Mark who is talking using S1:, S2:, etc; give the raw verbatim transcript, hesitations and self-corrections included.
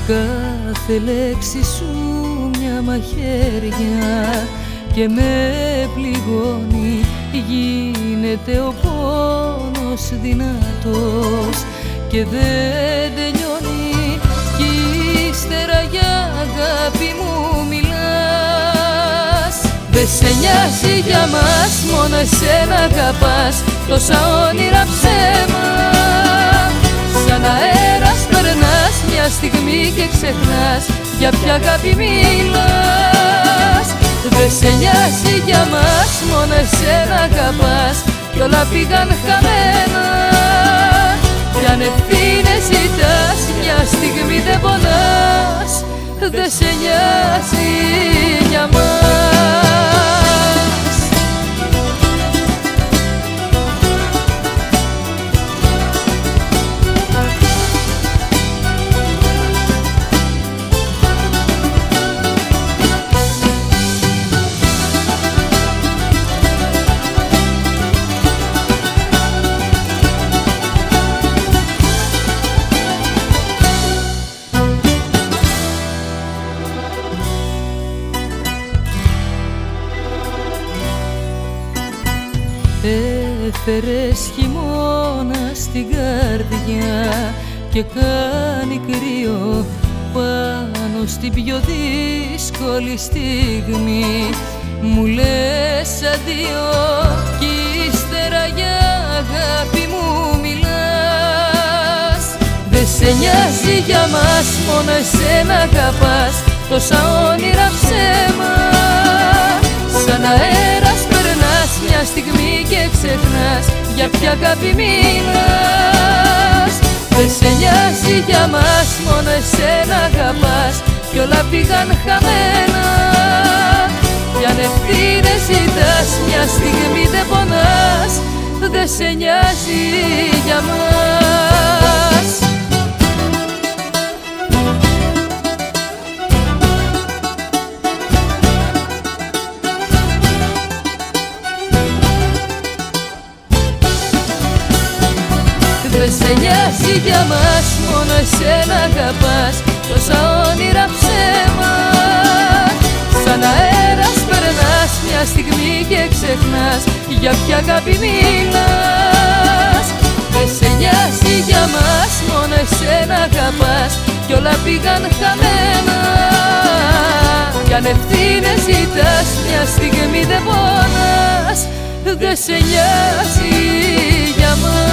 S1: Κάθε λέξη σου μια μαχαίρια και με πληγώνει, γίνεται ο πόνος δυνατός και δεν τελειώνει κι ύστερα για αγάπη μου μιλάς. Δε σε νοιάζει για μας, μόνο εσένα αγαπάς, τόσα όνειρα ψέμα. Σαν αέρας περνάς μια στιγμή και ξεχνάς για ποια αγάπη μιλάς. Δε σε νοιάζει για μας, μόνο εσένα αγαπάς κι όλα πήγαν χαμένα. Κι αν ευθύνες ζητάς, μια στιγμή δεν πονάς. Δε σε νοιάζει για μας. Έφερες χειμώνα στην καρδιά και κάνει κρύο πάνω στην πιο δύσκολη στιγμή. Μου λες αντίο κι ύστερα για αγάπη μου μιλάς. Δε σε νοιάζει για μας, μόνο εσένα αγαπάς, τόσα όνειρα ψέμα. Σαν αέρας περνάς μια στιγμή και ξεχνάς για ποια αγάπη μιλάς. Δε σε νοιάζει για μας, μόνο εσένα αγαπάς κι όλα πήγαν χαμένα. Κι αν ευθύνες ζητάς, μια στιγμή δεν πονάς. Δε σε νοιάζει για μας. Δε σε νοιάζει για μας, μόνο εσένα αγαπάς, τόσα όνειρα ψέμα. Σαν αέρας περνάς μια στιγμή και ξεχνάς για ποια αγάπη μιλάς. Δε σε νοιάζει για μας, μόνο εσένα αγαπάς κι όλα πήγαν χαμένα. Κι αν ευθύνες ζητάς, μια στιγμή δεν πονάς. Δε σε νοιάζει για μας.